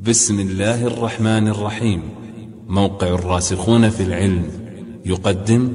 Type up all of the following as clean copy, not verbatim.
بسم الله الرحمن الرحيم. موقع الراسخون في العلم يقدم.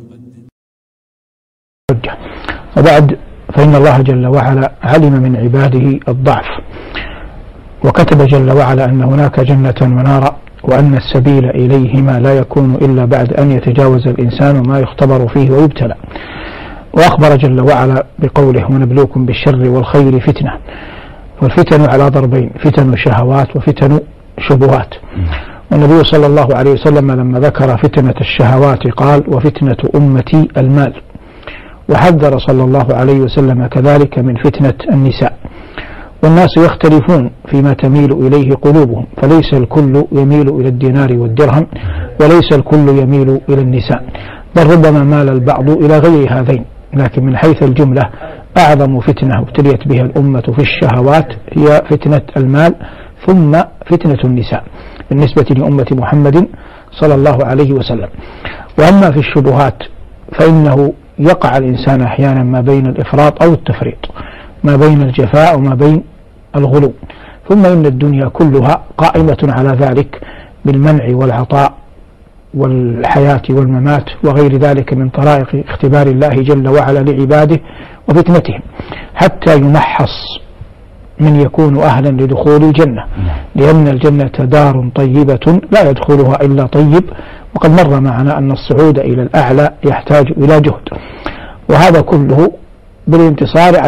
وبعد، فإن الله جل وعلا علم من عباده الضعف، وكتب جل وعلا أن هناك جنة ونارا، وأن السبيل إليهما لا يكون إلا بعد أن يتجاوز الإنسان ما يختبر فيه ويبتلى. وأخبر جل وعلا بقوله: ونبلوكم بالشر والخير فتنة. والفتن على ضربين: فتن الشهوات وفتن شبهات. والنبي صلى الله عليه وسلم لما ذكر فتنة الشهوات قال: وفتنة أمتي المال. وحذر صلى الله عليه وسلم كذلك من فتنة النساء. والناس يختلفون فيما تميل إليه قلوبهم، فليس الكل يميل إلى الدينار والدرهم، وليس الكل يميل إلى النساء، بل ربما مال البعض إلى غير هذين. لكن من حيث الجملة أعظم فتنة ابتليت بها الأمة في الشهوات هي فتنة المال، ثم فتنة النساء بالنسبة لأمة محمد صلى الله عليه وسلم. وأما في الشبهات فإنه يقع الإنسان أحيانا ما بين الإفراط أو التفريط، ما بين الجفاء وما بين الغلو. ثم إن الدنيا كلها قائمة على ذلك بالمنع والعطاء والحياة والممات وغير ذلك من طرائق اختبار الله جل وعلا لعباده وفتنتهم، حتى يمحص من يكون أهلا لدخول الجنة، لأن الجنة دار طيبة لا يدخلها إلا طيب. وقد مر معنا أن الصعود إلى الأعلى يحتاج إلى جهد، وهذا كله بالانتصار